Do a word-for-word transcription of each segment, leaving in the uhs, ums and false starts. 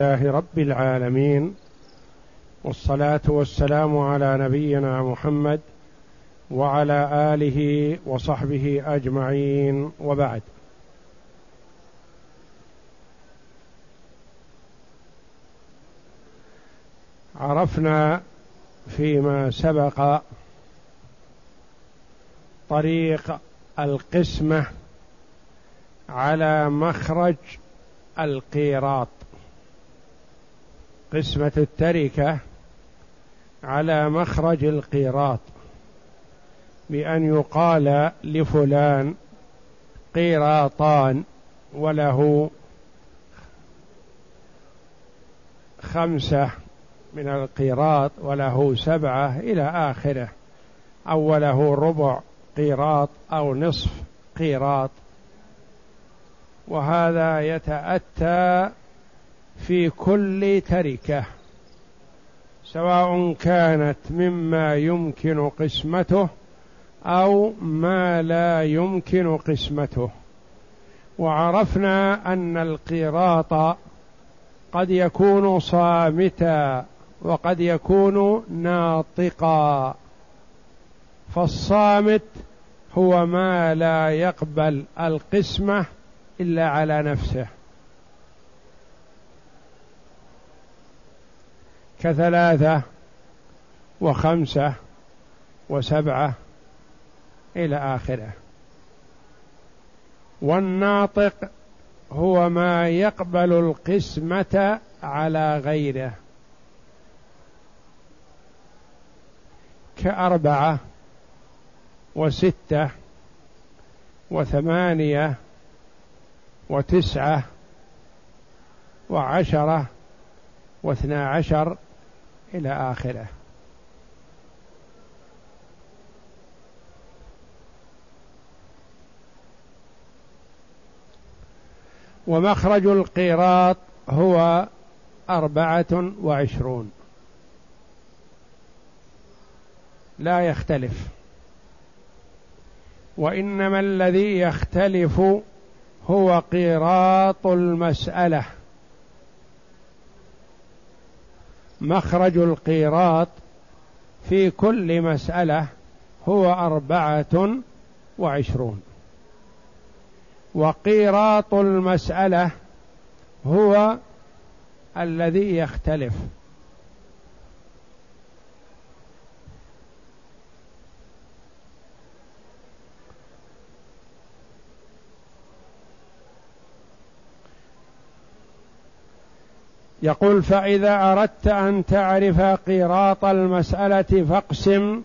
لله رب العالمين، والصلاة والسلام على نبينا محمد وعلى آله وصحبه أجمعين، وبعد. عرفنا فيما سبق طريق القسمة على مخرج القيراط، قسمة التركة على مخرج القيراط، بأن يقال لفلان قيراطان وله خمسة من القيراط وله سبعة إلى آخره، أو له ربع قيراط أو نصف قيراط. وهذا يتأتى في كل تركة، سواء كانت مما يمكن قسمته أو ما لا يمكن قسمته. وعرفنا أن القيراط قد يكون صامتا وقد يكون ناطقا، فالصامت هو ما لا يقبل القسمة إلا على نفسه، كثلاثة وخمسة وسبعة إلى آخره. والناطق هو ما يقبل القسمة على غيره، كأربعة وستة وثمانية وتسعة وعشرة واثنا عشر إلى آخره. ومخرج القيراط هو أربعة وعشرون، لا يختلف، وإنما الذي يختلف هو قيراط المسألة. مخرج القيراط في كل مسألة هو أربعة وعشرون، وقيراط المسألة هو الذي يختلف. يقول: فإذا أردت أن تعرف قيراط المسألة فاقسم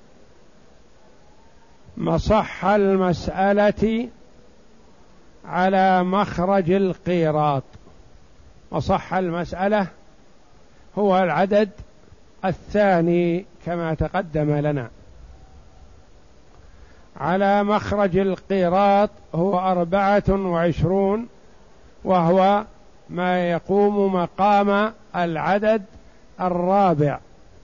مصح المسألة على مخرج القيراط. مصح المسألة هو العدد الثاني كما تقدم لنا، على مخرج القيراط هو أربعة وعشرون، وهو ما يقوم مقام العدد الرابع.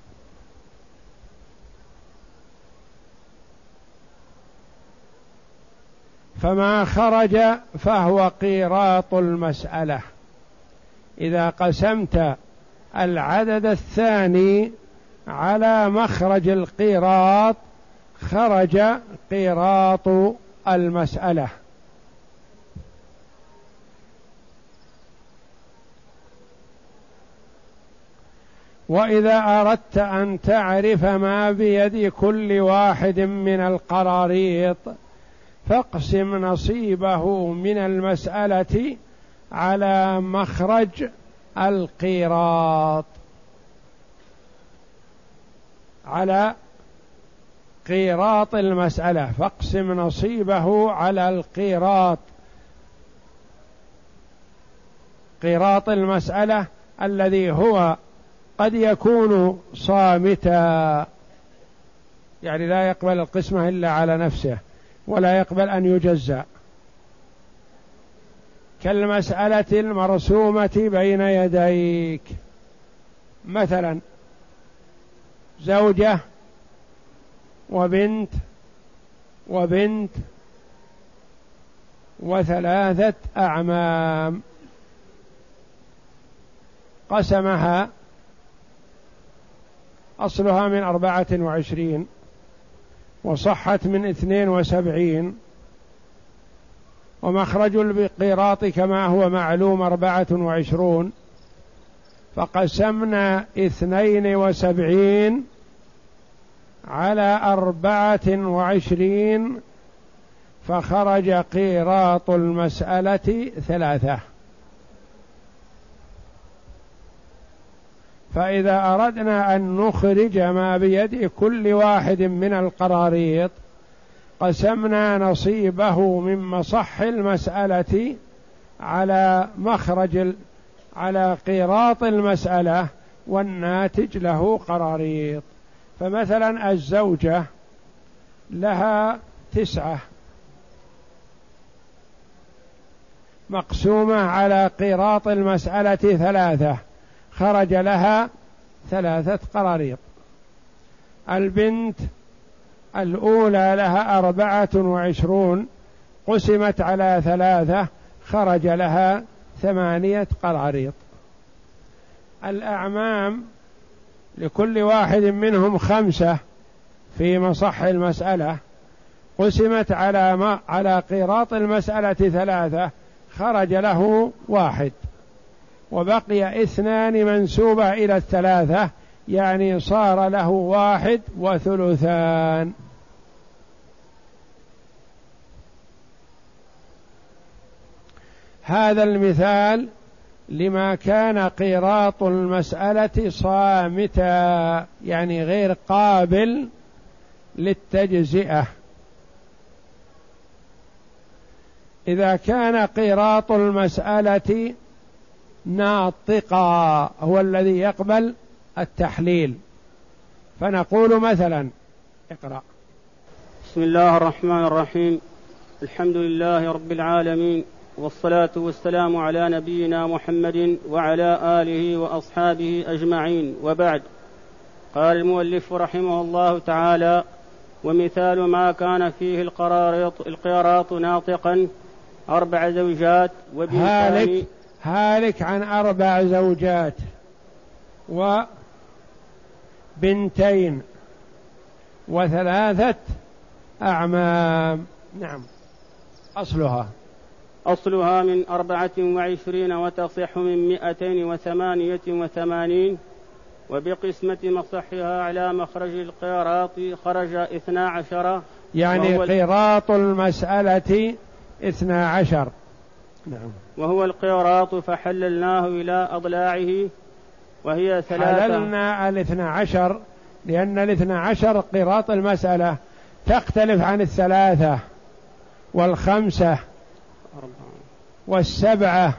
فما خرج فهو قيراط المسألة. إذا قسمت العدد الثاني على مخرج القيراط خرج قيراط المسألة. وإذا أردت أن تعرف ما بيد كل واحد من القراريط فاقسم نصيبه من المسألة على مخرج القيراط، على قيراط المسألة، فاقسم نصيبه على القيراط، قيراط المسألة الذي هو قد يكون صامتا، يعني لا يقبل القسمة إلا على نفسه ولا يقبل أن يجزأ، كالمسألة المرسومة بين يديك، مثلا زوجة وبنت وبنت وثلاثة أعمام. قسمها أصلها من أربعة وعشرين وصحت من اثنين وسبعين، ومخرج القيراط كما هو معلوم أربعة وعشرون، فقسمنا اثنين وسبعين على أربعة وعشرين فخرج قيراط المسألة ثلاثة. فإذا أردنا أن نخرج ما بيد كل واحد من القراريط قسمنا نصيبه من مصح المسألة على مخرج على قيراط المسألة، والناتج له قراريط. فمثلا الزوجة لها تسعة مقسومة على قيراط المسألة ثلاثة، خرج لها ثلاثة قراريط. البنت الأولى لها أربعة وعشرون قسمت على ثلاثة، خرج لها ثمانية قراريط. الأعمام لكل واحد منهم خمسة في مصح المسألة، قسمت على ما على قيراط المسألة ثلاثة، خرج له واحد، وبقي اثنان منسوبة إلى الثلاثة، يعني صار له واحد وثلثان. هذا المثال لما كان قيراط المسألة صامتا، يعني غير قابل للتجزئة. إذا كان قيراط المسألة ناطقا هو الذي يقبل التحليل، فنقول مثلا اقرأ. بسم الله الرحمن الرحيم، الحمد لله رب العالمين، والصلاة والسلام على نبينا محمد وعلى آله وأصحابه أجمعين، وبعد. قال المؤلف رحمه الله تعالى: ومثال ما كان فيه القراريط القيراط ناطقا أربع زوجات هالك, هالك عن أربع زوجات وبنتين وثلاثة أعمام. نعم. أصلها أصلها من أربعة وعشرين وتصح من مئتين وثمانية وثمانين، وبقسمة مصحها على مخرج القيراط خرج اثنا عشر، يعني قيراط المسألة اثنا عشر. نعم. وهو القيراط فحللناه إلى أضلاعه وهي ثلاثة. حللنا الاثنى عشر لأن الاثنى عشر قيراط المسألة تختلف عن الثلاثة والخمسة والسبعة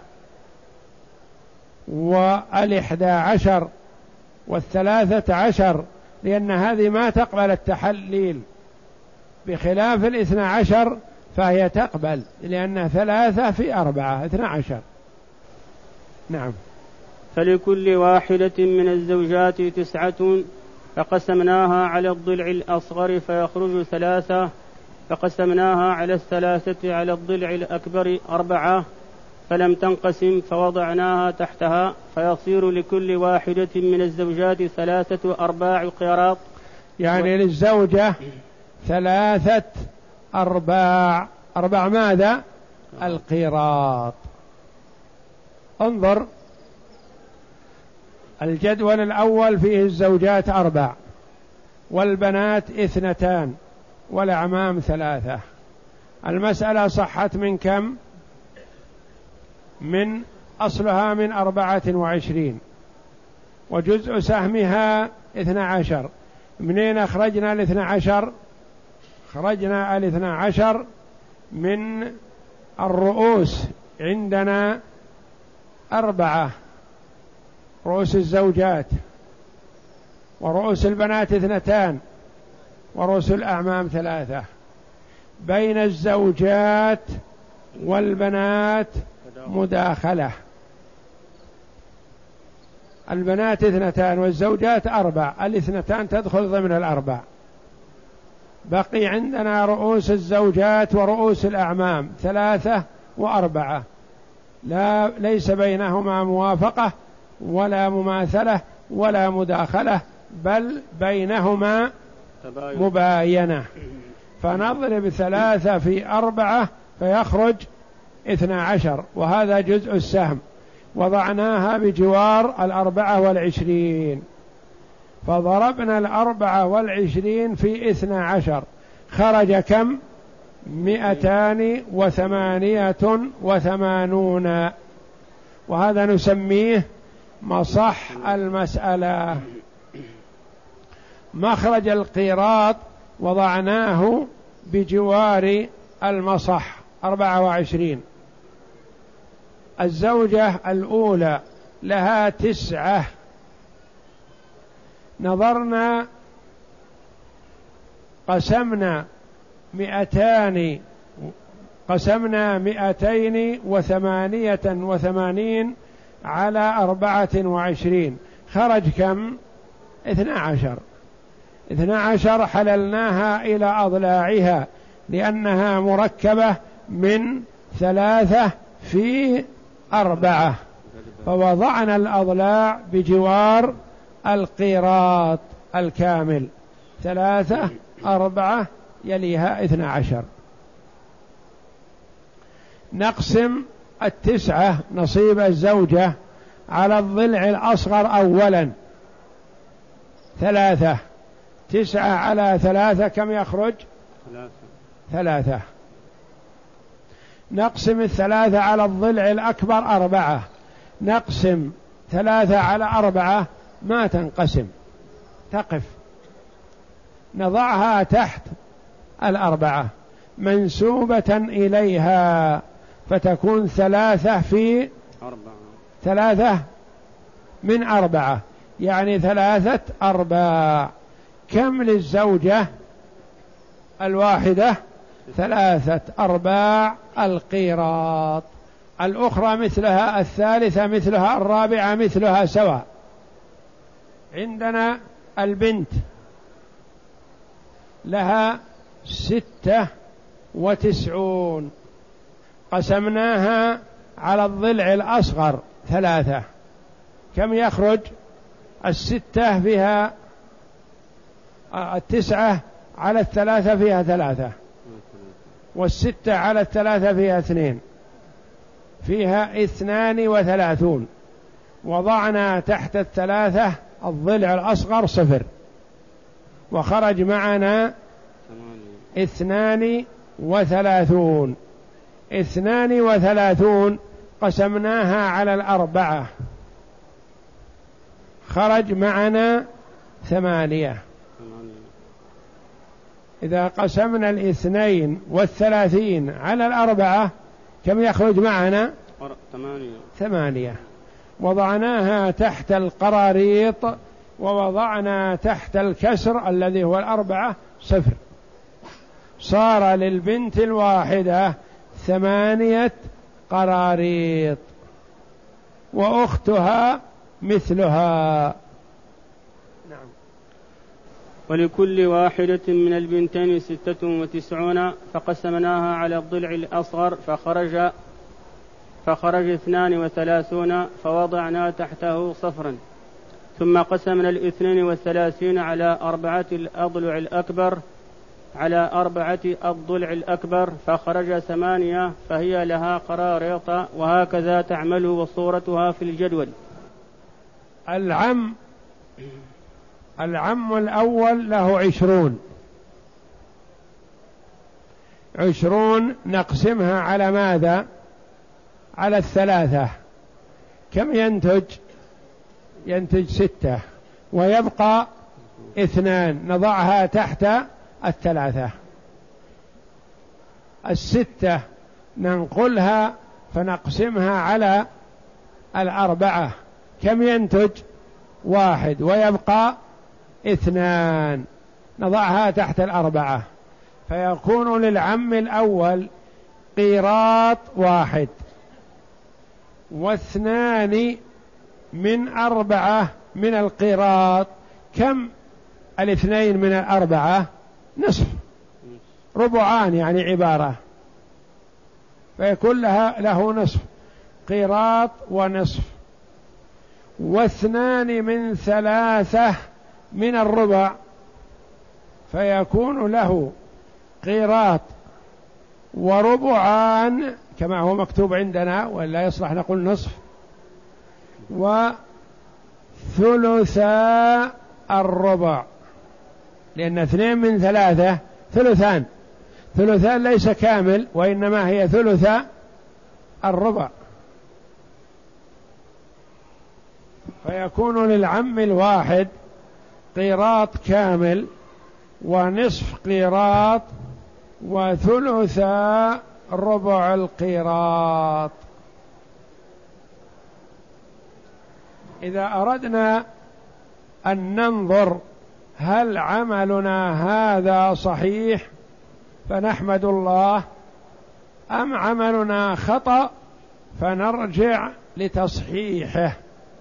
والإحدى عشر والثلاثة عشر، لأن هذه ما تقبل التحليل، بخلاف الاثنى عشر فهي تقبل، لأن ثلاثة في أربعة اثنى عشر. نعم. فلكل واحدة من الزوجات تسعة، فقسمناها على الضلع الأصغر فيخرج ثلاثة، فقسمناها على الثلاثة على الضلع الأكبر أربعة، فلم تنقسم فوضعناها تحتها، فيصير لكل واحدة من الزوجات ثلاثة أرباع قيراط. يعني و... للزوجة ثلاثة أرباع. أرباع ماذا؟ القيراط. انظر الجدول الأول فيه الزوجات أربع والبنات اثنتان والأعمام ثلاثة. المسألة صحت من كم؟ من أصلها من أربعة وعشرين وجزء سهمها اثنى عشر. منين أخرجنا الاثنى عشر؟ خرجنا الاثنى عشر من الرؤوس، عندنا أربعة رؤوس الزوجات، ورؤوس البنات اثنتان، ورؤوس الأعمام ثلاثة. بين الزوجات والبنات مداخلة، البنات اثنتان والزوجات أربع، الاثنتان تدخل ضمن الأربع. بقي عندنا رؤوس الزوجات ورؤوس الأعمام ثلاثة وأربعة، لا ليس بينهما موافقة ولا مماثلة ولا مداخلة، بل بينهما مباينة. فنضرب ثلاثة في أربعة فيخرج اثنا عشر، وهذا جزء السهم، وضعناها بجوار الأربعة والعشرين، فضربنا الأربعة والعشرين في اثنا عشر، خرج كم؟ مئتان وثمانية وثمانون، وهذا نسميه مصح المسألة. مخرج القيراط وضعناه بجوار المصح أربعة وعشرين. الزوجة الأولى لها تسعة، نظرنا قسمنا مئتان قسمنا مئتين وثمانية وثمانين على أربعة وعشرين، خرج كم؟ اثنا عشر. اثنا عشر حللناها إلى أضلاعها لأنها مركبة من ثلاثة في أربعة، فوضعنا الأضلاع بجوار القيراط الكامل، ثلاثة أربعة يليها اثنا عشر. نقسم التسعة نصيب الزوجة على الضلع الأصغر أولا، ثلاثة، تسعة على ثلاثة كم يخرج؟ ثلاثة. نقسم الثلاثة على الضلع الأكبر أربعة، نقسم ثلاثة على أربعة ما تنقسم، تقف، نضعها تحت الأربعة منسوبة إليها، فتكون ثلاثة في أربعة، ثلاثة من أربعة، يعني ثلاثة أرباع. كم للزوجة الواحدة؟ ثلاثة أرباع القيراط. الأخرى مثلها، الثالثة مثلها، الرابعة مثلها، سواء. عندنا البنت لها ستة وتسعون، قسمناها على الضلع الأصغر ثلاثة، كم يخرج؟ الستة فيها التسعة على الثلاثة فيها ثلاثة، والستة على الثلاثة فيها اثنين، فيها اثنان وثلاثون. وضعنا تحت الثلاثة الضلع الأصغر صفر، وخرج معنا اثنان وثلاثون. اثنان وثلاثون قسمناها على الأربعة، خرج معنا ثمانية. إذا قسمنا الاثنين والثلاثين على الأربعة كم يخرج معنا؟ ثمانية. وضعناها تحت القراريط، ووضعنا تحت الكسر الذي هو الأربعة صفر، صار للبنت الواحدة ثمانية قراريط، وأختها مثلها. نعم. ولكل واحدة من البنتين ستة وتسعون، فقسمناها على الضلع الأصغر فخرج فخرج اثنان وثلاثون، فوضعنا تحته صفرا. ثم قسمنا الاثنين والثلاثين على أربعة الأضلع الأكبر على أربعة الضلع الأكبر، فخرج ثمانية، فهي لها قراريط، وهكذا تعمل وصورتها في الجدول. العم العم الأول له عشرون، عشرون نقسمها على ماذا؟ على الثلاثة، كم ينتج؟ ينتج ستة، ويبقى اثنان، نضعها تحت الثلاثة. الستة ننقلها فنقسمها على الأربعة، كم ينتج؟ واحد، ويبقى اثنان، نضعها تحت الأربعة، فيكون للعم الأول قيراط واحد، واثنان من أربعة من القيراط. كم الاثنين من الأربعة؟ نصف، ربعان يعني عبارة، فيكون لها له نصف، قيراط ونصف. واثنان من ثلاثة من الربع، فيكون له قيراط وربعان كما هو مكتوب عندنا، ولا يصلح نقول نصف، وثلثا الربع، لأن اثنين من ثلاثة ثلثان، ثلثان ليس كامل وإنما هي ثلثا الربع، فيكون للعم الواحد قيراط كامل ونصف قيراط وثلثا ربع القيراط. إذا أردنا أن ننظر هل عملنا هذا صحيح فنحمد الله، أم عملنا خطأ فنرجع لتصحيحه.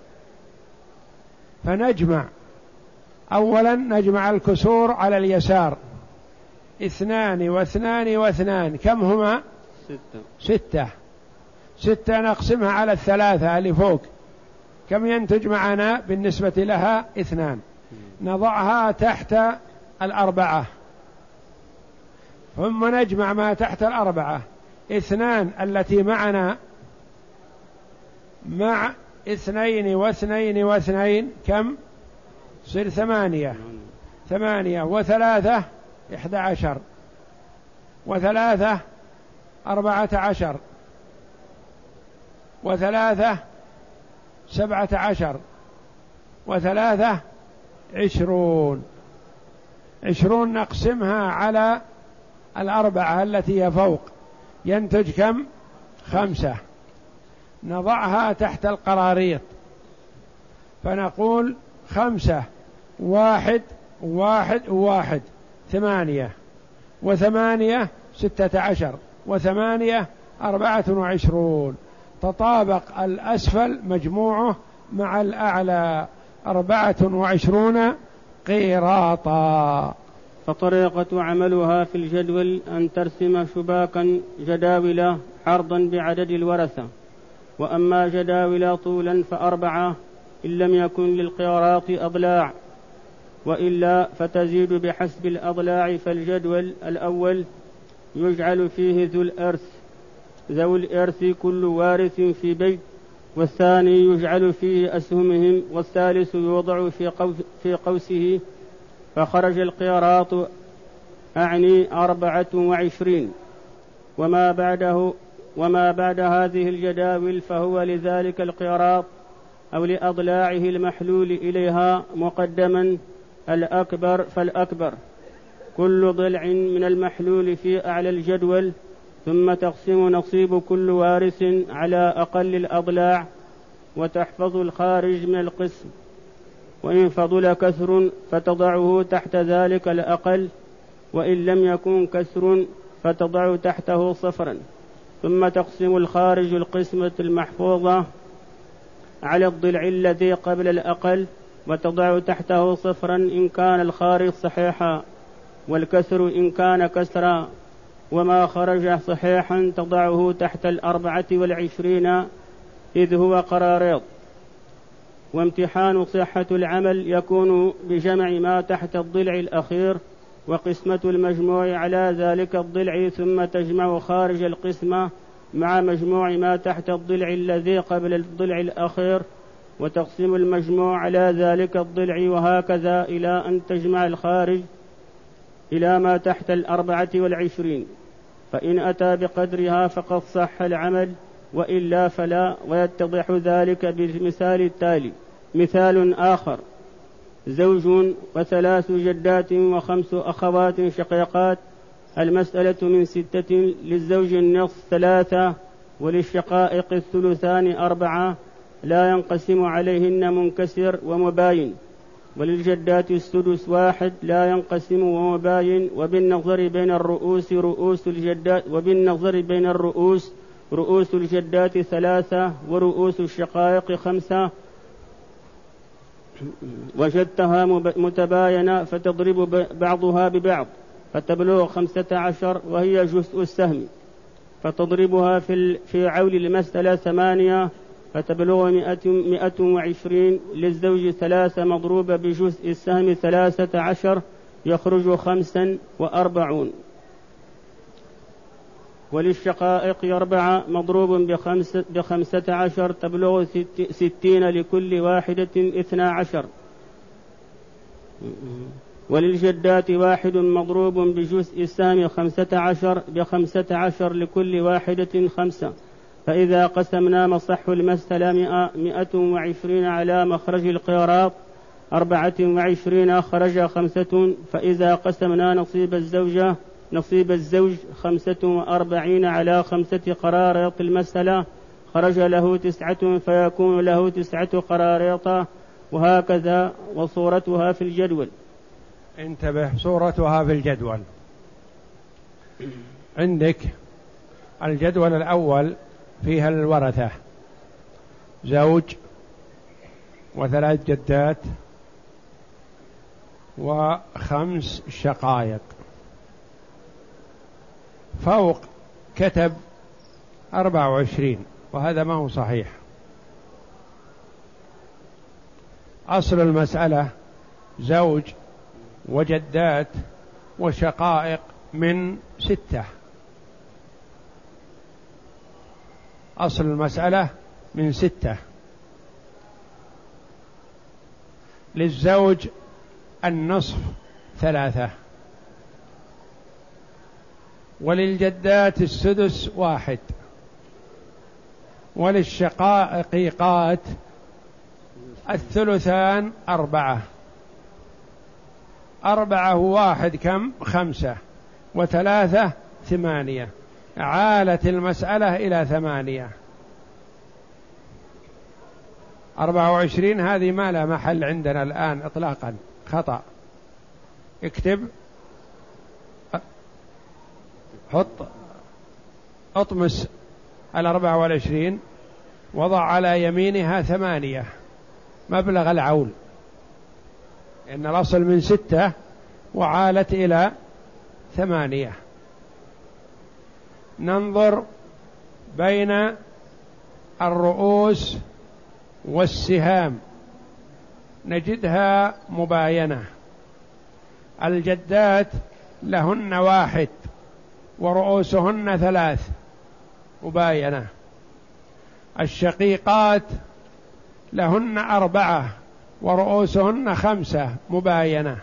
فنجمع أولا، نجمع الكسور على اليسار، اثنان واثنان واثنان، كم هما؟ ستة. ستة ستة نقسمها على الثلاثة اللي فوق، كم ينتج معنا بالنسبة لها؟ اثنان. نضعها تحت الأربعة، ثم نجمع ما تحت الأربعة، اثنان التي معنا مع اثنين واثنين واثنين، كم؟ صير ثمانية. ثمانية وثلاثة إحدى عشر، وثلاثة أربعة عشر، وثلاثة سبعة عشر، وثلاثة عشرون. عشرون نقسمها على الأربعة التي هي فوق، ينتج كم؟ خمسة. نضعها تحت القراريط فنقول خمسة واحد واحد واحد، ثمانية، وثمانية ستة عشر، وثمانية أربعة وعشرون. تطابق الأسفل مجموعه مع الأعلى، أربعة وعشرون قيراطا. فطريقة عملها في الجدول أن ترسم شباكا جداول عرضا بعدد الورثة، وأما جداول طولا فأربعة إن لم يكن للقيراط أضلاع، وإلا فتزيد بحسب الأضلاع. فالجدول الأول يجعل فيه ذو الإرث ذو الإرث كل وارث في بيت، والثاني يجعل فيه أسهمهم، والثالث يوضع في, قوس في قوسه. فخرج القيراط أعني أربعة وعشرين، وما بعده وما بعد هذه الجداول فهو لذلك القيراط أو لأضلاعه المحلول إليها مقدما الأكبر فالأكبر، كل ضلع من المحلول في أعلى الجدول، ثم تقسم نصيب كل وارث على أقل الأضلاع، وتحفظ الخارج من القسم، وإن فضل كسر فتضعه تحت ذلك الأقل، وإن لم يكن كسر فتضع تحته صفرا، ثم تقسم الخارج القسمة المحفوظة على الضلع الذي قبل الأقل، وتضع تحته صفرا إن كان الخارج صحيحا، والكسر إن كان كسرا، وما خرج صحيحا تضعه تحت الأربعة والعشرين إذ هو قراريط. وامتحان صحة العمل يكون بجمع ما تحت الضلع الأخير وقسمة المجموع على ذلك الضلع، ثم تجمع خارج القسمة مع مجموع ما تحت الضلع الذي قبل الضلع الأخير، وتقسم المجموع على ذلك الضلع، وهكذا إلى أن تجمع الخارج إلى ما تحت الأربعة والعشرين. فإن أتى بقدرها فقد صح العمل، وإلا فلا. ويتضح ذلك بالمثال التالي: مثال آخر: زوج وثلاث جدات وخمس أخوات شقيقات، المسألة من ستة، للزوج النصف ثلاثة، وللشقائق الثلثان أربعة، لا ينقسم عليهن منكسر ومباين، وللجدات السدس واحد، لا ينقسم ومباين، وبالنظر بين الرؤوس رؤوس الجدات وبالنظر بين الرؤوس رؤوس الجدات ثلاثة، ورؤوس الشقائق خمسة، وجدتها متباينة فتضرب بعضها ببعض فتبلغ خمسة عشر، وهي جزء السهم، فتضربها في في عول المسألة ثمانية، فتبلغ مئة, مئة وعشرين. للزوج ثلاثة مضروبة بجزء السهم ثلاثة عشر يخرج خمسا وأربعون. وللشقائق أربعة مضروب بخمسة, بخمسة عشر تبلغ ستين لكل واحدة اثنا عشر. وللجدات واحد مضروب بجزء السهم خمسة عشر بخمسة عشر لكل واحدة خمسة. فإذا قسمنا مصح المسألة مئة وعشرين على مخرج القيراط أربعة وعشرين خرج خمسة. فإذا قسمنا نصيب الزوجة نصيب الزوج خمسة وأربعين على خمسة قراريط المسألة خرج له تسعة، فيكون له تسعة قراريط. وهكذا وصورتها في الجدول. انتبه، صورتها في الجدول. عندك الجدول الأول فيها الورثة زوج وثلاث جدات وخمس شقائق. فوق كتب أربعة وعشرين، وهذا ما هو صحيح. أصل المسألة زوج وجدات وشقائق من ستة. أصل المسألة من ستة. للزوج النصف ثلاثة، وللجدات السدس واحد، وللشقائقات الثلثان أربعة. أربعة واحد كم؟ خمسة، وثلاثة ثمانية. عالت المسألة إلى ثمانية. أربعة وعشرين هذه ما لا محل عندنا الآن إطلاقا، خطأ. اكتب، حط اطمس الأربعة والعشرين، وضع على يمينها ثمانية مبلغ العول، إن الأصل من ستة وعالت إلى ثمانية. ننظر بين الرؤوس والسهام نجدها مباينة. الجدات لهن واحد ورؤوسهن ثلاث، مباينة. الشقيقات لهن أربعة ورؤوسهن خمسة، مباينة.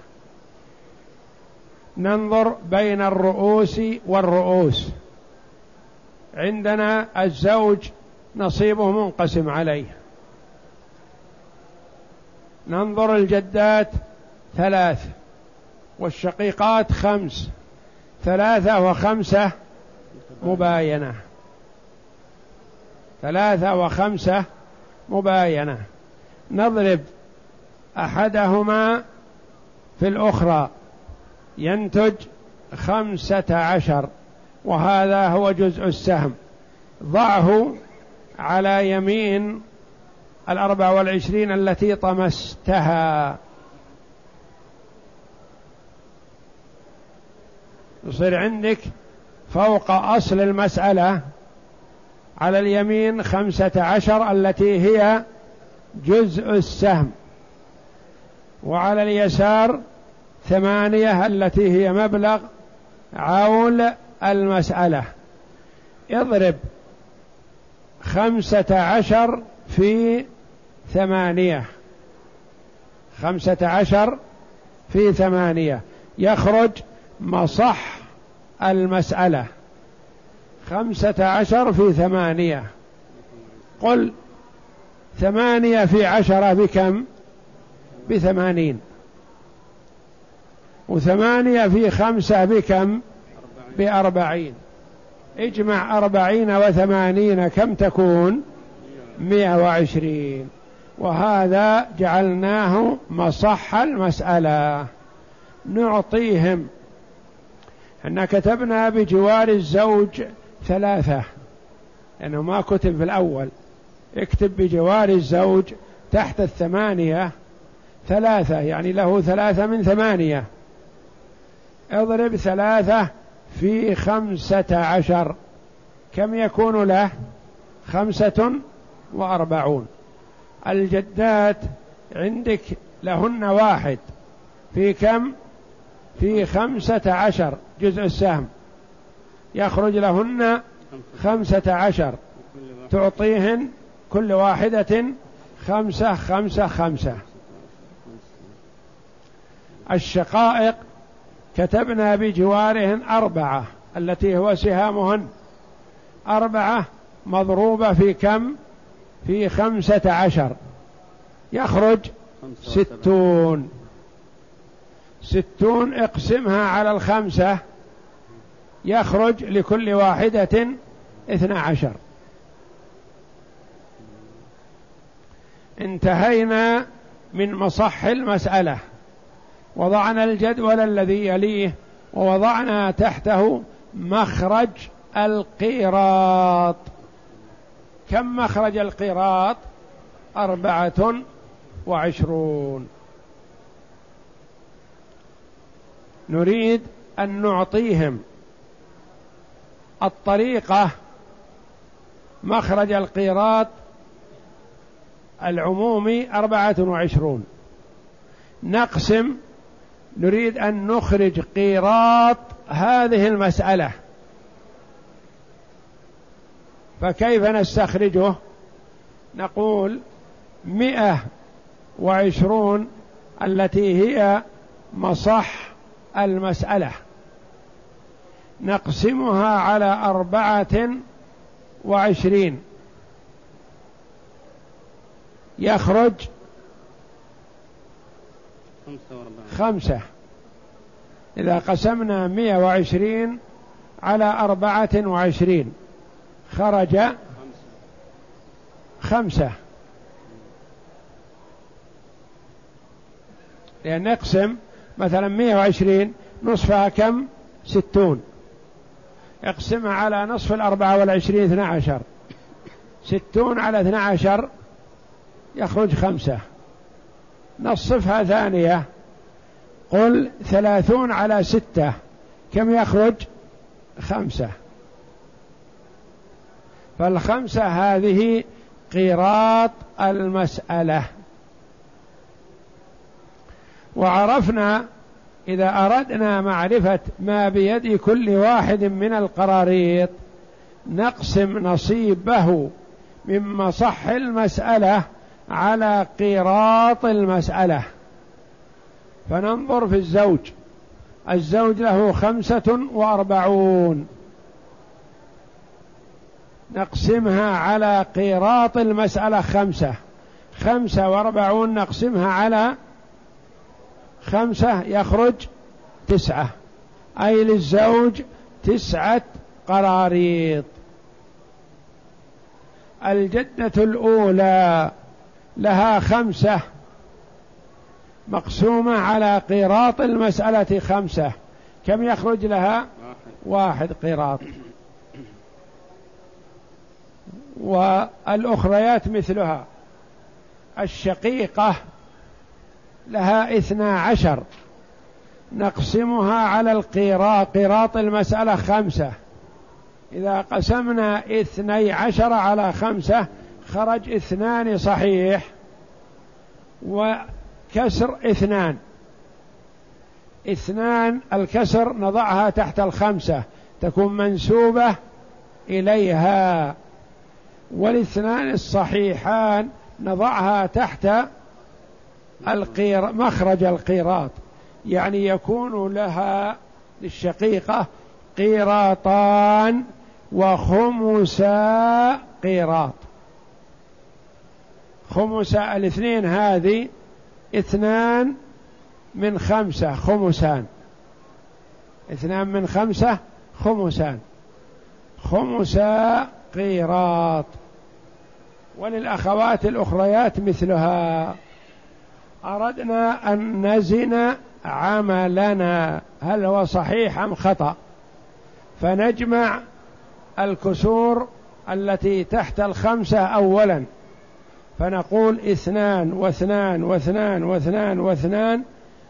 ننظر بين الرؤوس والرؤوس. عندنا الزوج نصيبه منقسم عليه. ننظر الجدات ثلاث والشقيقات خمس، ثلاثة وخمسة مباينة. ثلاثة وخمسة مباينة. نضرب أحدهما في الأخرى ينتج خمسة عشر، وهذا هو جزء السهم. ضعه على يمين الأربع والعشرين التي طمستها، يصير عندك فوق أصل المسألة على اليمين خمسة عشر التي هي جزء السهم، وعلى اليسار ثمانية التي هي مبلغ عول المسألة. اضرب خمسة عشر في ثمانية، خمسة عشر في ثمانية يخرج مصح المسألة. خمسة عشر في ثمانية، قل ثمانية في عشرة بكم؟ بثمانين. وثمانية في خمسة بكم؟ بأربعين. اجمع أربعين وثمانين كم تكون؟ مئة وعشرين. وهذا جعلناه مصح المسألة. نعطيهم، احنا كتبنا بجوار الزوج ثلاثة لأنه ما كتب في الأول. اكتب بجوار الزوج تحت الثمانية ثلاثة، يعني له ثلاثة من ثمانية. اضرب ثلاثة في خمسة عشر كم يكون له؟ خمسة وأربعون. الجدات عندك لهن واحد في كم؟ في خمسة عشر جزء السهم، يخرج لهن خمسة عشر، تعطيهن كل واحدة خمسة خمسة خمسة. الشقائق كتبنا بجوارهن أربعة التي هو سهامهن، أربعة مضروبة في كم؟ في خمسة عشر، يخرج ستون. ستون اقسمها على الخمسة، يخرج لكل واحدة اثنى عشر. انتهينا من مصح المسألة، وضعنا الجدول الذي يليه ووضعنا تحته مخرج القيراط. كم مخرج القيراط؟ أربعة وعشرون. نريد أن نعطيهم الطريقة مخرج القيراط العمومي أربعة وعشرون، نقسم، نريد أن نخرج قيراط هذه المسألة، فكيف نستخرجه؟ نقول مئة وعشرون التي هي مصح المسألة نقسمها على أربعة وعشرين، يخرج خمسة. إذا قسمنا مئة وعشرين على أربعة وعشرين خرج خمسة، لأن نقسم مثلا مئة وعشرين نصفها كم؟ ستون، اقسمها على نصف الأربعة والعشرين اثنى عشر، ستون على اثنى عشر يخرج خمسة. نصفها ثانية، قل ثلاثون على ستة كم يخرج؟ خمسة. فالخمسة هذه قيراط المسألة. وعرفنا إذا أردنا معرفة ما بيد كل واحد من القراريط نقسم نصيبه من مصح المسألة على قيراط المسألة. فننظر في الزوج، الزوج له خمسة وأربعون، نقسمها على قيراط المسألة خمسة، خمسة وأربعون نقسمها على خمسة يخرج تسعة، أي للزوج تسعة قراريط. الجدة الأولى لها خمسة مقسومة على قيراط المسألة خمسة، كم يخرج لها؟ واحد قيراط. والأخريات مثلها. الشقيقة لها اثنا عشر نقسمها على القيراط، قيراط المسألة خمسة، إذا قسمنا اثني عشر على خمسة خرج اثنان صحيح وكسر اثنان، اثنان الكسر نضعها تحت الخمسة تكون منسوبة إليها، والاثنان الصحيحان نضعها تحت القير مخرج القيراط، يعني يكون لها للشقيقة قيراطان وخمسا قيراط. خمسا الاثنين هذه اثنان من خمسة خمسان، اثنان من خمسة خمسان، خمسا قيراط. وللأخوات الأخريات مثلها. أردنا أن نزن عملنا هل هو صحيح أم خطأ، فنجمع الكسور التي تحت الخمسة أولا، فنقول اثنان واثنان واثنان واثنان واثنان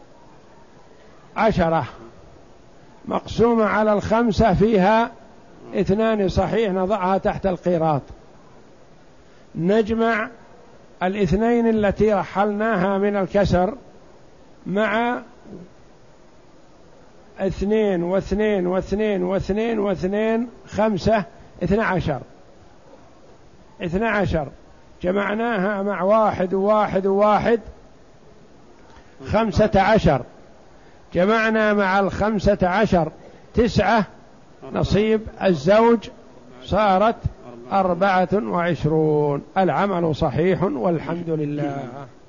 عشرة مقسومة على الخمسة فيها اثنان صحيح نضعها تحت القيراط، نجمع الاثنين التي رحلناها من الكسر مع اثنين واثنين واثنين واثنين واثنين خمسة اثنى عشر اثنى عشر جمعناها مع واحد وواحد وواحد خمسة عشر، جمعنا مع الخمسة عشر تسعة، نصيب الزوج صارت أربعة وعشرون. العمل صحيح والحمد لله.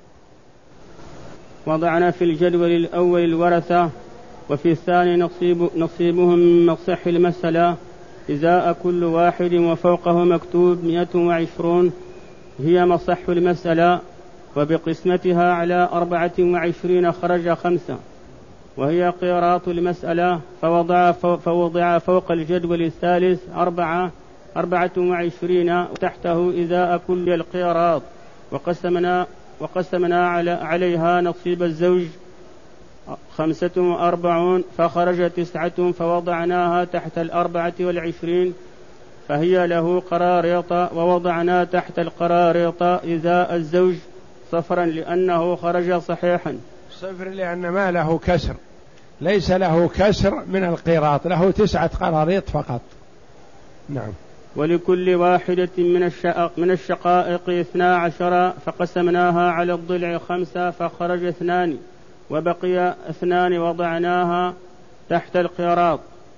وضعنا في الجدول الأول الورثة، وفي الثاني نصيب نصيبهم من مصح المسألة إزاء كل واحد وفوقه مكتوب مئة وعشرون، هي مصح المسألة، وبقسمتها على أربعة وعشرين خرج خمسة، وهي قيراط المسألة، فوضع, فوضع فوق الجدول الثالث أربعة أربعة وعشرين وتحته إزاء كل القيراط، وقسمنا, وقسمنا على عليها نصيب الزوج خمسة وأربعون فخرج تسعة، فوضعناها تحت الأربعة والعشرين فهي له قراريط، ووضعنا تحت القراريط إزاء الزوج صفرا لأنه خرج صحيحا. صفر لأن ما له كسر، ليس له كسر من القيراط، له تسعة قراريط فقط. نعم. ولكل واحدة من الشقائق, من الشقائق اثنا عشر، فقسمناها على الضلع خمسة فخرج اثنان، وبقي اثنان وضعناها تحت القيراط،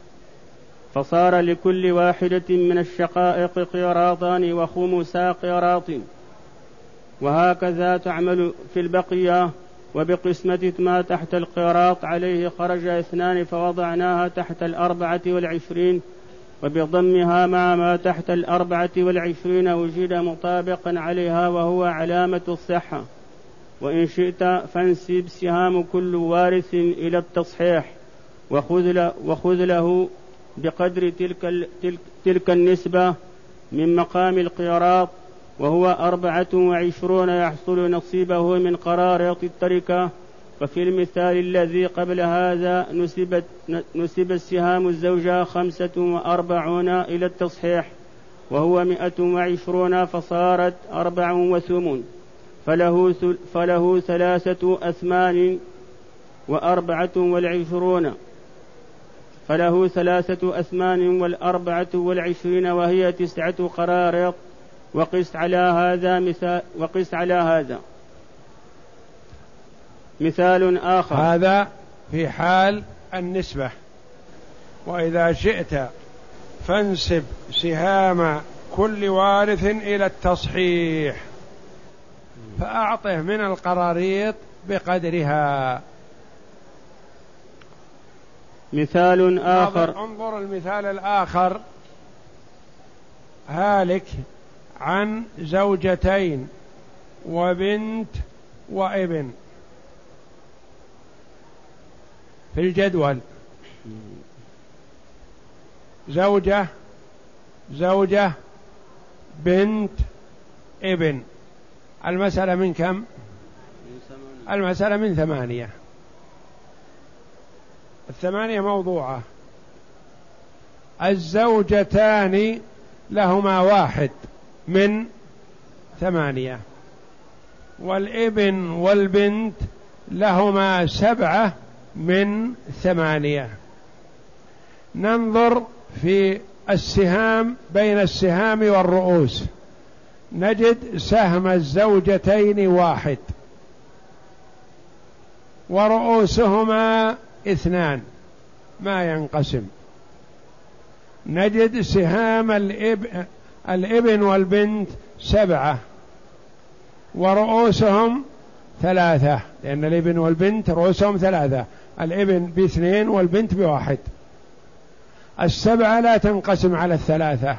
فصار لكل واحدة من الشقائق قيراطان وخمسا قيراط، وهكذا تعمل في البقية. وبقسمة ما تحت القيراط عليه خرج اثنان فوضعناها تحت الأربعة والعشرين، وبضمها مع ما تحت الأربعة والعشرين وجد مطابقا عليها وهو علامة الصحة. وإن شئت فانسب سهام كل وارث إلى التصحيح، وخذ له بقدر تلك, تلك, تلك النسبة من مقام القيراط، وهو أربعة وعشرون يحصل نصيبه من قراريط التركة. وفي المثال الذي قبل هذا نسبت نسب السهام الزوجة خمسة وأربعون إلى التصحيح، وهو مئة وعشرون فصارت أربع وثمون، فله, فله ثلاثة أثمان وأربعة والعشرون فله ثلاثة أثمان والأربعة والعشرين، وهي تسعة قراريط. وقس على هذا مثال وقس على هذا مثال آخر. هذا في حال النسبة. وإذا شئت فانسب سهام كل وارث إلى التصحيح، فأعطه من القراريط بقدرها. مثال آخر. انظر المثال الآخر: هالك عن زوجتين وبنت وابن. في الجدول زوجة زوجة بنت ابن. المسألة من كم؟ المسألة من ثمانية. الثمانية موضوعة. الزوجتان لهما واحد من ثمانية، والابن والبنت لهما سبعة من ثمانية. ننظر في السهام بين السهام والرؤوس، نجد سهم الزوجتين واحد ورؤوسهما اثنان ما ينقسم. نجد سهام الإب... الابن والبنت سبعة ورؤوسهم ثلاثة، لأن الابن والبنت رؤوسهم ثلاثة، الابن باثنين والبنت بواحد. السبعة لا تنقسم على الثلاثة.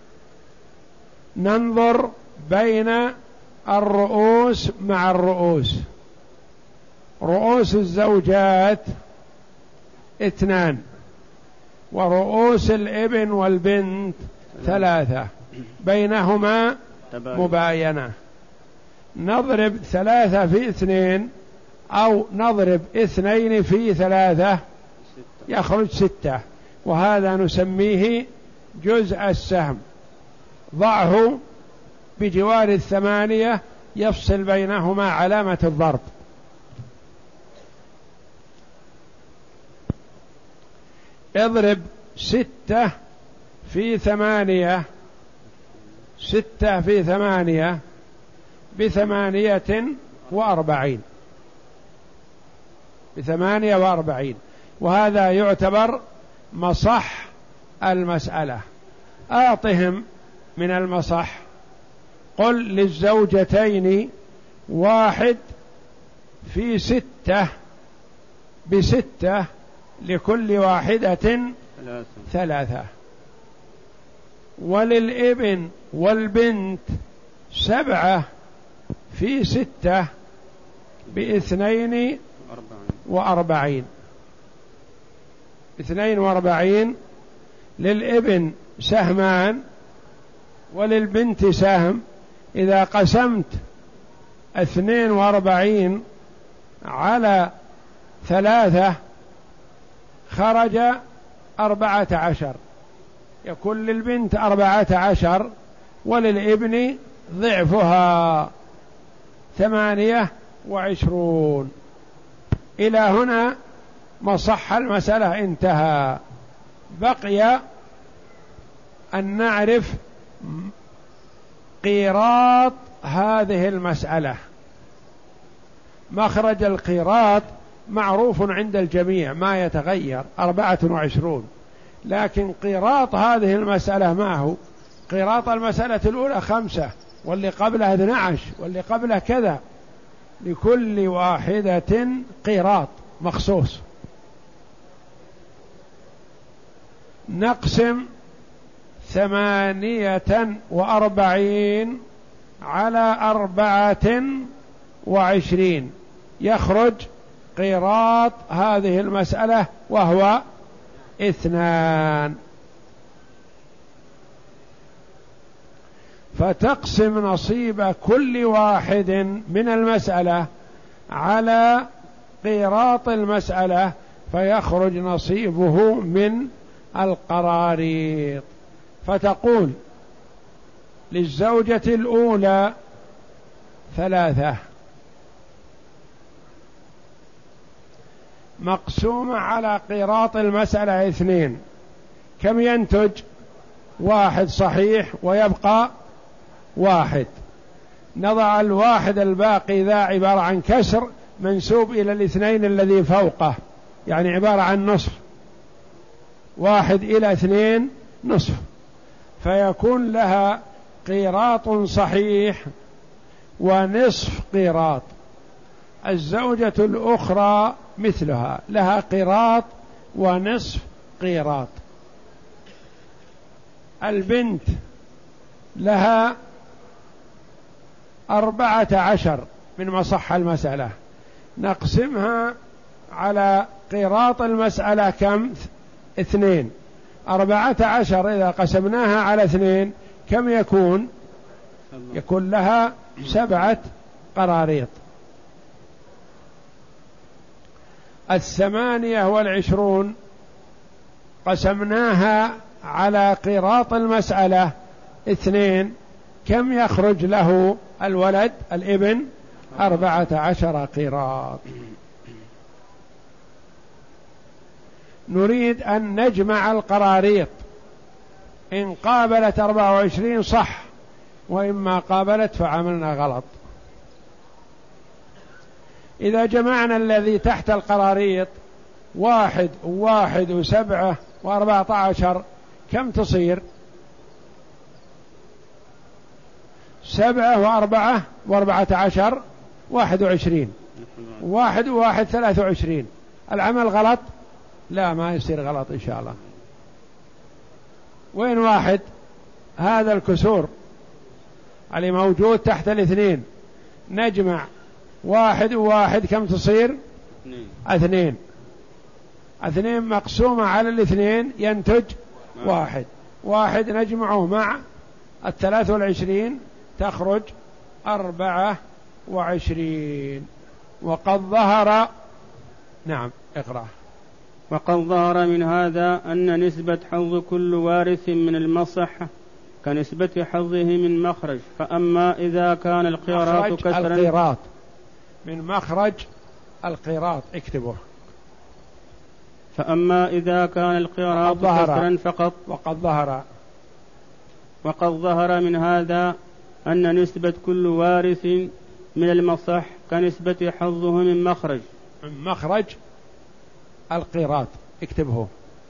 ننظر بين الرؤوس مع الرؤوس. رؤوس الزوجات اثنان، ورؤوس الابن والبنت ثلاثة، بينهما مباينة. نضرب ثلاثة في اثنين أو نضرب اثنين في ثلاثة يخرج ستة، وهذا نسميه جزء السهم. ضعه بجوار الثمانية يفصل بينهما علامة الضرب. اضرب ستة في ثمانية، ستة في ثمانية بثمانية وأربعين، بثمانية وأربعين، وهذا يعتبر مصح المسألة. أعطهم من المصح. قل للزوجتين واحد في ستة بستة لكل واحدة ثلاثة, ثلاثة. وللابن والبنت سبعة في ستة باثنين وأربعين، اثنين وأربعين. للابن سهمان وللبنت سهم. إذا قسمت اثنين وأربعين على ثلاثة خرج أربعة عشر، يكون للبنت أربعة عشر وللابن ضعفها ثمانية وعشرون. إلى هنا مصح المسألة انتهى. بقي أن نعرف قيراط هذه المسألة. مخرج القيراط معروف عند الجميع ما يتغير، أربعة وعشرون. لكن قيراط هذه المسألة ما هو؟ قيراط المسألة الأولى خمسة، واللي قبلها اثنى عشر، واللي قبلها كذا، لكل واحدة قيراط مخصوص. نقسم ثمانية وأربعين على أربعة وعشرين يخرج قيراط هذه المسألة وهو اثنان. فتقسم نصيب كل واحد من المسألة على قيراط المسألة فيخرج نصيبه من القراريط. فتقول للزوجة الأولى ثلاثة مقسومة على قيراط المسألة اثنين، كم ينتج؟ واحد صحيح ويبقى واحد. نضع الواحد الباقي ذا عبارة عن كسر منسوب إلى الاثنين الذي فوقه، يعني عبارة عن نصف. واحد إلى اثنين نصف، فيكون لها قيراط صحيح ونصف قيراط. الزوجة الأخرى مثلها، لها قيراط ونصف قيراط. البنت لها أربعة عشر من مصح المسألة، نقسمها على قيراط المسألة كم؟ اثنين. أربعة عشر إذا قسمناها على اثنين كم يكون؟ يكون لها سبعة قراريط. الثمانية والعشرون قسمناها على قيراط المسألة اثنين، كم يخرج له الولد الابن؟ أربعة عشر قيراط. نريد أن نجمع القراريط، إن قابلت أربعة وعشرين صح، وإما قابلت فعملنا غلط. إذا جمعنا الذي تحت القراريط واحد وواحد وسبعة وأربعة عشر كم تصير؟ سبعة وأربعة وأربعة عشر واحد وعشرين، واحد وواحد ثلاثة وعشرين. العمل غلط؟ لا، ما يصير غلط إن شاء الله. وين واحد؟ هذا الكسور اللي موجود تحت الاثنين. نجمع واحد وواحد كم تصير؟ اثنين. اثنين مقسومة على الاثنين ينتج واحد. واحد نجمعه مع الثلاث والعشرين تخرج أربعة وعشرين. وقد ظهر، نعم اقرأ. وقد ظهر من هذا أن نسبة حظ كل وارث من المصح كنسبة حظه من مخرج. فأما إذا كان القيراط كسرا القيراط من مخرج القيراط اكتبه. فأما إذا كان القيراط كسرا فقط وقد ظهر وقد ظهر من هذا أن نسبة كل وارث من المصح كنسبة حظه من مخرج من مخرج القيراط اكتبه.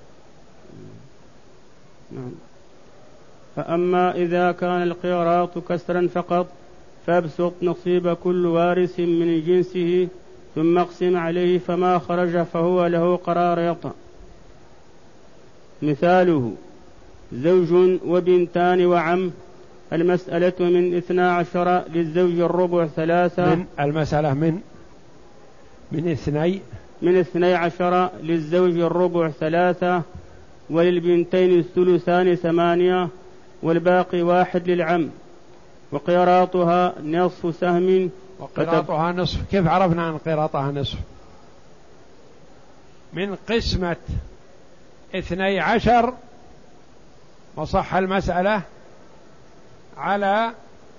نعم. فأما إذا كان القيراط كسرا فقط فابسط نصيب كل وارث من جنسه ثم اقسم عليه فما خرج فهو له قراريط. مثاله زوج وبنتان وعم. المسألة من اثنا عشر للزوج الربع ثلاثة. من المسألة من من اثني من اثني عشر للزوج الربع ثلاثة وللبنتين الثلثان ثمانية والباقي واحد للعم. وقيراطها نصف سهم. وقيراطها نصف. كيف عرفنا أن قيراطها نصف؟ من قسمة اثني عشر وصح المسألة على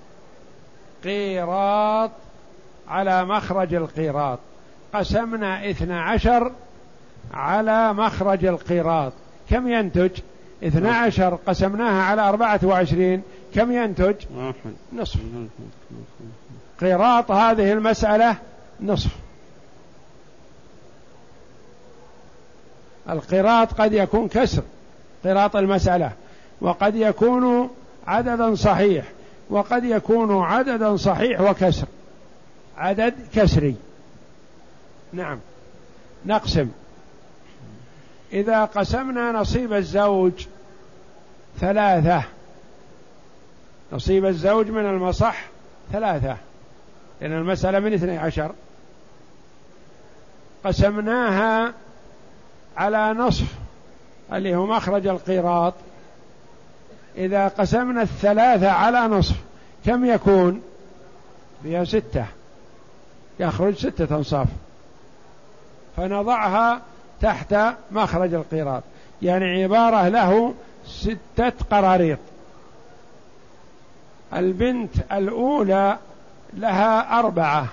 قيراط على مخرج القيراط. قسمنا اثني عشر على مخرج القيراط كم ينتج؟ اثني عشر قسمناها على أربعة وعشرين كم ينتج؟ نصف. قيراط هذه المسألة نصف. القيراط قد يكون كسر قيراط المسألة، وقد يكون عددا صحيح، وقد يكون عددا صحيح وكسر، عدد كسري. نعم. نقسم. إذا قسمنا نصيب الزوج ثلاثة، نصيب الزوج من المصح ثلاثة لأن المسألة من اثني عشر، قسمناها على نصف اللي هو مخرج القيراط. إذا قسمنا الثلاثة على نصف كم يكون؟ فيها ستة، يخرج ستة أنصاف، فنضعها تحت مخرج القيراط، يعني عبارة له ستة قراريط. البنت الأولى لها أربعة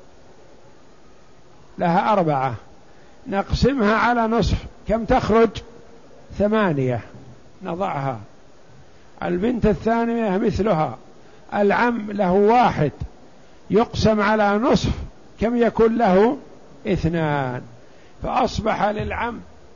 لها أربعة نقسمها على نصف كم تخرج؟ ثمانية، نضعها. البنت الثانية مثلها. العم له واحد يقسم على نصف كم يكون له؟ اثنان، فأصبح للعم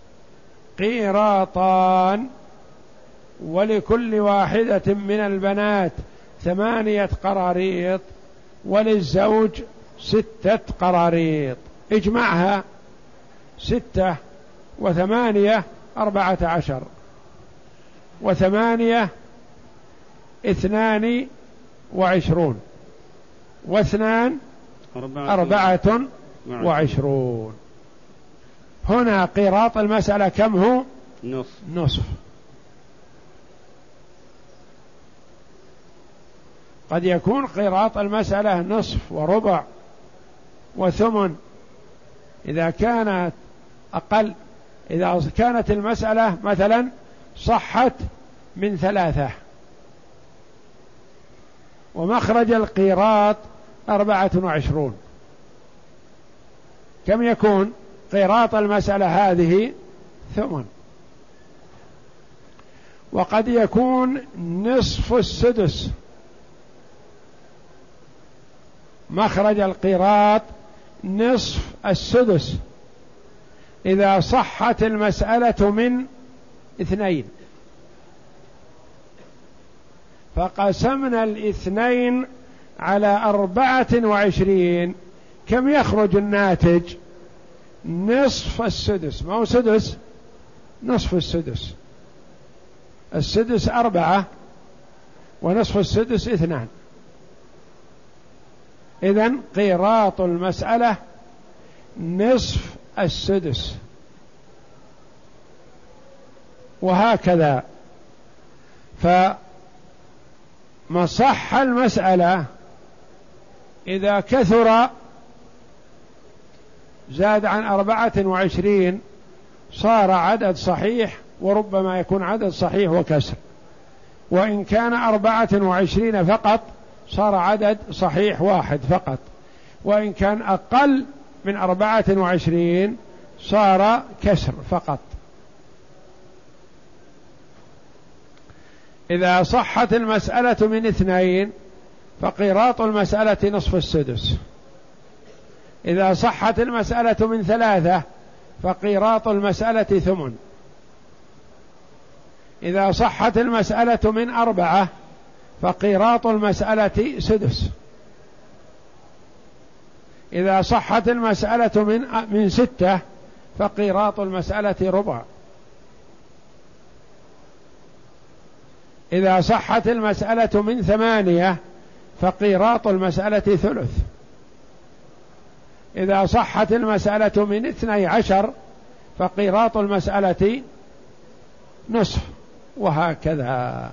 قيراطان ولكل واحدة من البنات ثمانية قراريط وللزوج ستة قراريط. اجمعها ستة وثمانية أربعة عشر، وثمانية اثنان وعشرون، واثنان أربعة وعشرون. هنا قيراط المسألة كم هو؟ نصف. نصف. قد يكون قيراط المسألة نصف وربع وثمن إذا كانت أقل. إذا كانت المسألة مثلا صحت من ثلاثة ومخرج القيراط أربعة وعشرون، كم يكون قيراط المسألة هذه؟ ثمن. وقد يكون نصف السدس، مخرج القيراط نصف السدس إذا صحت المسألة من اثنين، فقسمنا الاثنين على أربعة وعشرين كم يخرج الناتج؟ نصف السدس. ما هو سدس؟ نصف السدس. السدس أربعة ونصف السدس اثنان. إذن قيراط المسألة نصف السدس. وهكذا فمصح المسألة إذا كثر زاد عن أربعة وعشرين صار عدد صحيح، وربما يكون عدد صحيح وكسر. وإن كان أربعة وعشرين فقط صار عدد صحيح واحد فقط، وإن كان أقل من أربعة وعشرين صار كسر فقط. إذا صحت المسألة من اثنين فقيراط المسألة نصف السدس. إذا صحت المسألة من ثلاثة فقيراط المسألة ثمن. إذا صحت المسألة من أربعة فقيراط المسألة سدس. إذا صحت المسألة من من ستة فقيراط المسألة ربع. إذا صحت المسألة من ثمانية فقيراط المسألة ثلث. إذا صحت المسألة من اثني عشر فقيراط المسألة نصف، وهكذا.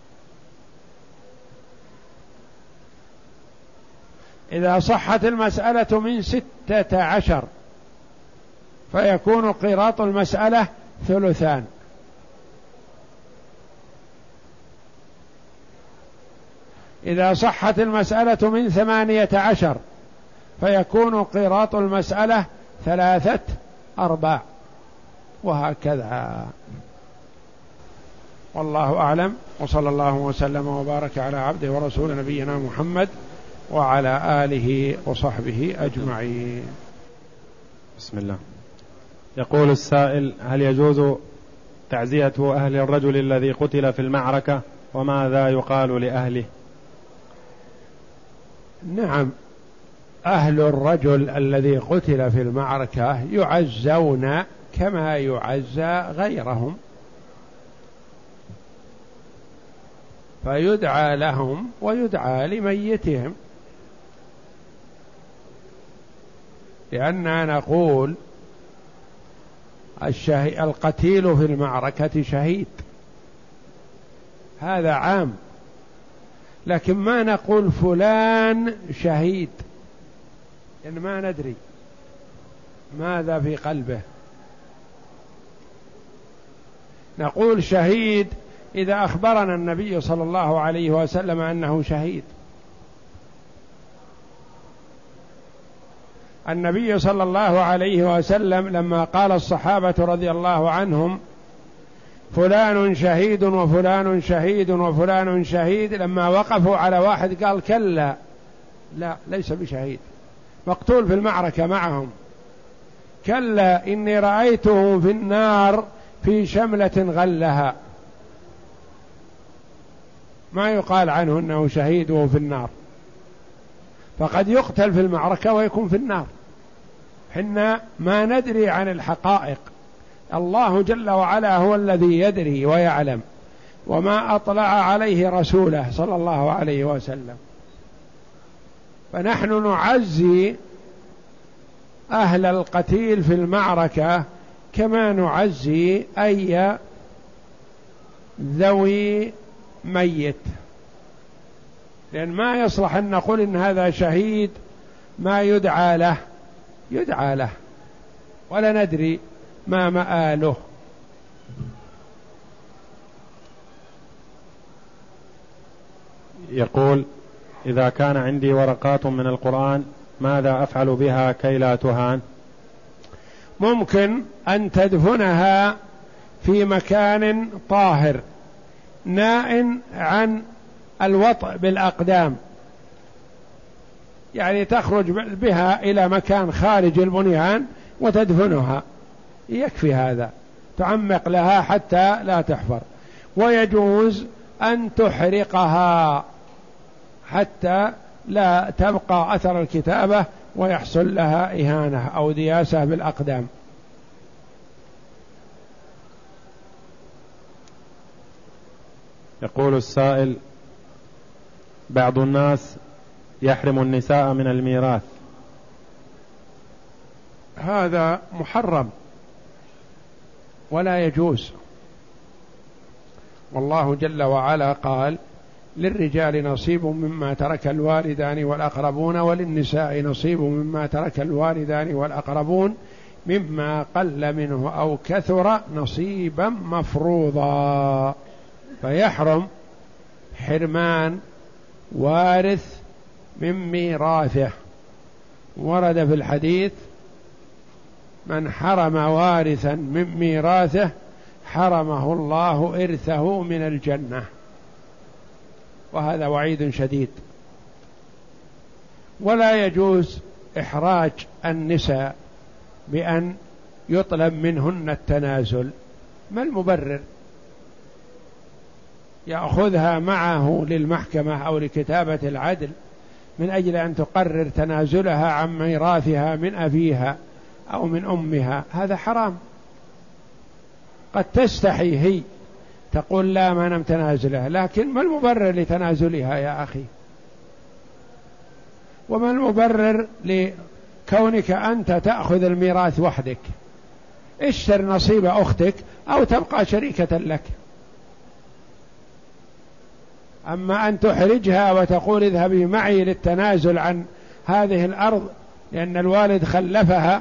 إذا صحت المسألة من ستة عشر فيكون قيراط المسألة ثلثان. إذا صحت المسألة من ثمانية عشر فيكون قيراط المسألة ثلاثة أرباع، وهكذا. والله أعلم، وصلى الله وسلم وبارك على عبده ورسول نبينا محمد وعلى آله وصحبه أجمعين. بسم الله. يقول السائل: هل يجوز تعزية أهل الرجل الذي قتل في المعركة، وماذا يقال لأهله؟ نعم، أهل الرجل الذي قتل في المعركة يعزون كما يعزى غيرهم، فيدعى لهم ويدعى لميتهم، لأننا نقول الشه... القتيل في المعركة شهيد، هذا عام، لكن ما نقول فلان شهيد، لأن ما ندري ماذا في قلبه. نقول شهيد إذا أخبرنا النبي صلى الله عليه وسلم أنه شهيد. النبي صلى الله عليه وسلم لما قال الصحابة رضي الله عنهم فلان شهيد وفلان شهيد وفلان شهيد، لما وقفوا على واحد قال كلا، لا ليس بشهيد، مقتول في المعركة معهم. كلا إني رأيته في النار في شملة غلها. ما يقال عنه أنه شهيد وهو في النار، فقد يقتل في المعركة ويكون في النار. حنا ما ندري عن الحقائق، الله جل وعلا هو الذي يدري ويعلم، وما أطلع عليه رسوله صلى الله عليه وسلم. فنحن نعزي أهل القتيل في المعركة كما نعزي أي ذوي ميت، لأن ما يصلح أن نقول إن هذا شهيد ما يدعى له، يدعى له ولا ندري ما مآله. يقول: إذا كان عندي ورقات من القرآن ماذا أفعل بها كي لا تهان؟ ممكن أن تدفنها في مكان طاهر نائٍ عن الوطء بالأقدام، يعني تخرج بها إلى مكان خارج البنيان وتدفنها، يكفي هذا، تعمق لها حتى لا تحفر. ويجوز أن تحرقها حتى لا تبقى أثر الكتابة ويحصل لها إهانة أو دياسة بالأقدام. يقول السائل: بعض الناس يحرم النساء من الميراث. هذا محرم ولا يجوز، والله جل وعلا قال: للرجال نصيب مما ترك الوالدان والأقربون وللنساء نصيب مما ترك الوالدان والأقربون مما قل منه أو كثر نصيبا مفروضا. فيحرم حرمان وارث من ميراثه. ورد في الحديث: من حرم وارثا من ميراثه حرمه الله إرثه من الجنة، وهذا وعيد شديد. ولا يجوز إحراج النساء بأن يطلب منهن التنازل. ما المبرر؟ يأخذها معه للمحكمة أو لكتابة العدل من أجل أن تقرر تنازلها عن ميراثها من أبيها أو من أمها، هذا حرام. قد تستحي هي تقول لا ما نم تنازلها، لكن ما المبرر لتنازلها يا أخي؟ وما المبرر لكونك أنت تأخذ الميراث وحدك؟ اشتر نصيب أختك أو تبقى شريكة لك. أما أن تحرجها وتقول اذهبي معي للتنازل عن هذه الأرض لأن الوالد خلفها،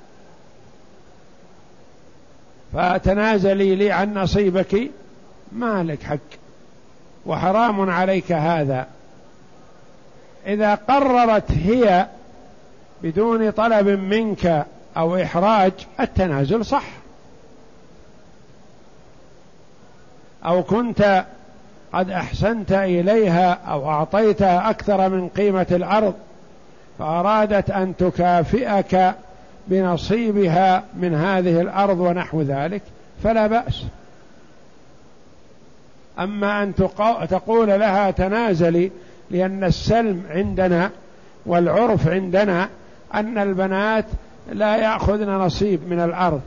فتنازلي لي عن نصيبك، ما لك حق وحرام عليك هذا. إذا قررت هي بدون طلب منك أو إحراج التنازل صح، أو كنت قد أحسنت إليها أو أعطيتها أكثر من قيمة الأرض فأرادت أن تكافئك بنصيبها من هذه الأرض ونحو ذلك فلا بأس. أما أن تقول لها تنازلي، لأن السلم عندنا والعرف عندنا أن البنات لا يأخذن نصيب من الأرض،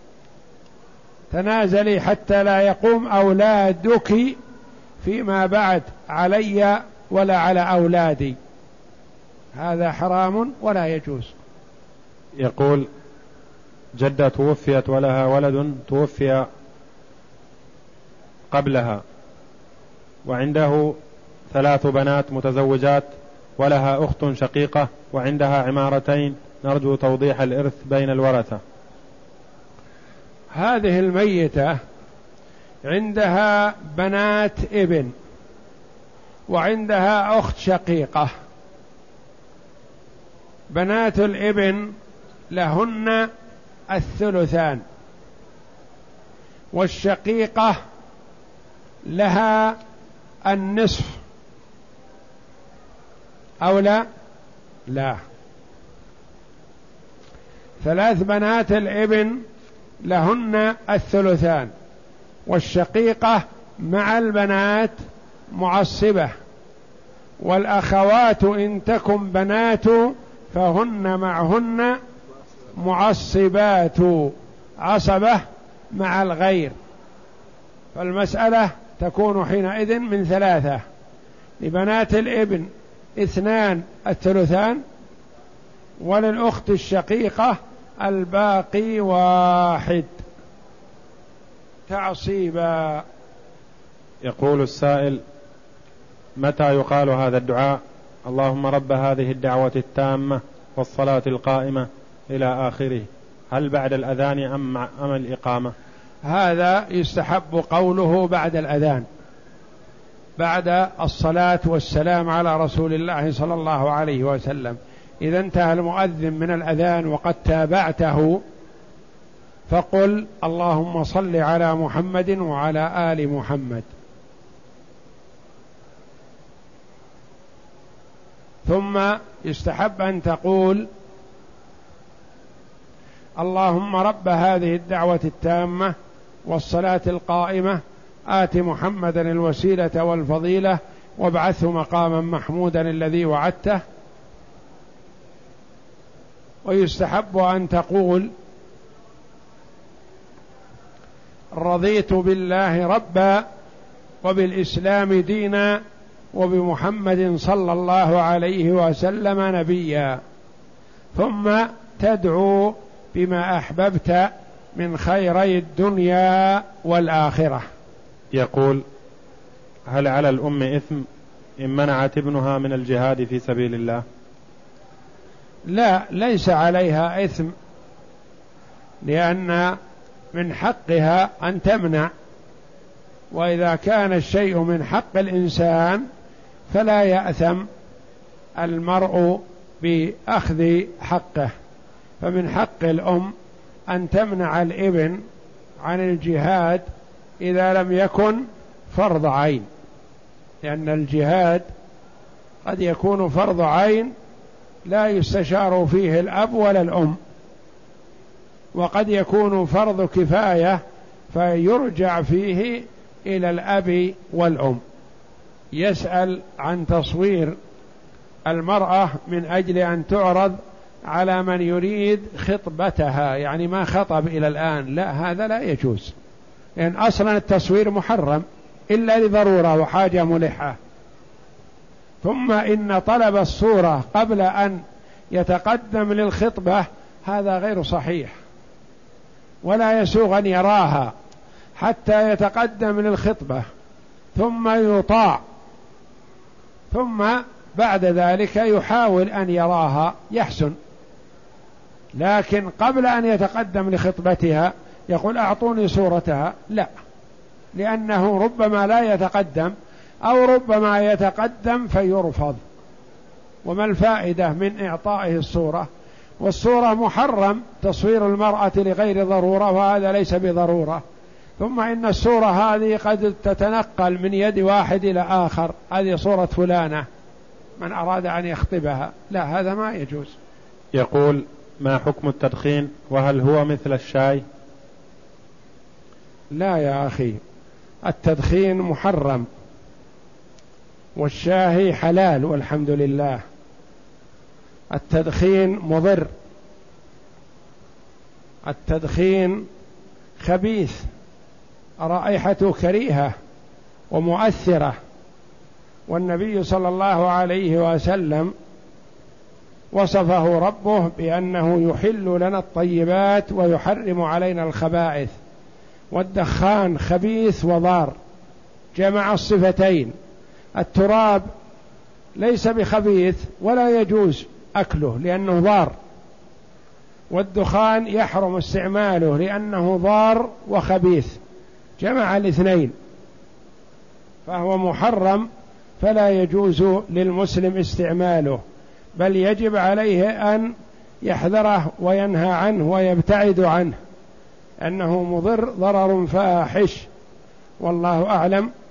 تنازلي حتى لا يقوم أولادك فيما بعد علي ولا على أولادي، هذا حرام ولا يجوز. يقول: جدة توفيت ولها ولد توفي قبلها، وعنده ثلاث بنات متزوجات ولها أخت شقيقة وعندها عمارتين، نرجو توضيح الإرث بين الورثة. هذه الميتة عندها بنات ابن وعندها أخت شقيقة. بنات الابن لهن الثلثان، والشقيقة لها النصف أو لا لا ثلاث بنات الابن لهن الثلثان، والشقيقة مع البنات معصبة، والأخوات إن تكن بنات فهن معهن معصبات، عصبة مع الغير. فالمسألة تكون حينئذ من ثلاثة: لبنات الابن اثنان الثلثان، وللأخت الشقيقة الباقي واحد تعصيبا. يقول السائل: متى يقال هذا الدعاء؟ اللهم رب هذه الدعوة التامة والصلاة القائمة إلى آخره، هل بعد الأذان أم, أم الإقامة؟ هذا يستحب قوله بعد الأذان، بعد الصلاة والسلام على رسول الله صلى الله عليه وسلم. إذا انتهى المؤذن من الأذان وقد تابعته فقل اللهم صل على محمد وعلى آل محمد، ثم يستحب أن تقول اللهم رب هذه الدعوة التامة والصلاة القائمة آت محمدا الوسيلة والفضيلة وابعثه مقاما محمودا الذي وعدته. ويستحب أن تقول رضيت بالله ربا وبالإسلام دينا وبمحمد صلى الله عليه وسلم نبيا، ثم تدعو بما أحببت من خيري الدنيا والآخرة. يقول: هل على الأم إثم إن منعت ابنها من الجهاد في سبيل الله؟ لا، ليس عليها إثم، لأن من حقها أن تمنع وإذا كان الشيء من حق الإنسان فلا يأثم المرء بأخذ حقه. فمن حق الأم أن تمنع الابن عن الجهاد إذا لم يكن فرض عين، لأن الجهاد قد يكون فرض عين لا يستشار فيه الأب ولا الأم، وقد يكون فرض كفاية فيرجع فيه إلى الأب والأم. يسأل عن تصوير المرأة من أجل أن تعرض على من يريد خطبتها، يعني ما خطب إلى الآن، لا، هذا لا يجوز، لأن يعني أصلا التصوير محرم إلا لضرورة وحاجة ملحة. ثم إن طلب الصورة قبل أن يتقدم للخطبة هذا غير صحيح، ولا يسوغ أن يراها حتى يتقدم للخطبة ثم يطاع، ثم بعد ذلك يحاول أن يراها يحسن. لكن قبل أن يتقدم لخطبتها يقول أعطوني صورتها، لا، لأنه ربما لا يتقدم أو ربما يتقدم فيرفض، وما الفائدة من إعطائه الصورة؟ والصورة محرم تصوير المرأة لغير ضرورة، وهذا ليس بضرورة. ثم إن الصورة هذه قد تتنقل من يد واحد إلى آخر، هذه صورة فلانة من أراد أن يخطبها، لا، هذا ما يجوز. يقول: ما حكم التدخين وهل هو مثل الشاي؟ لا يا أخي، التدخين محرم والشاي حلال والحمد لله. التدخين مضر، التدخين خبيث، رائحته كريهة ومؤثرة، والنبي صلى الله عليه وسلم وصفه ربه بأنه يحل لنا الطيبات ويحرم علينا الخبائث. والدخان خبيث وضار، جمع الصفتين. التراب ليس بخبيث ولا يجوز أكله لأنه ضار، والدخان يحرم استعماله لأنه ضار وخبيث، جمع الاثنين، فهو محرم فلا يجوز للمسلم استعماله، بل يجب عليه أن يحذره وينهى عنه ويبتعد عنه، أنه مضر ضرر فاحش. والله أعلم.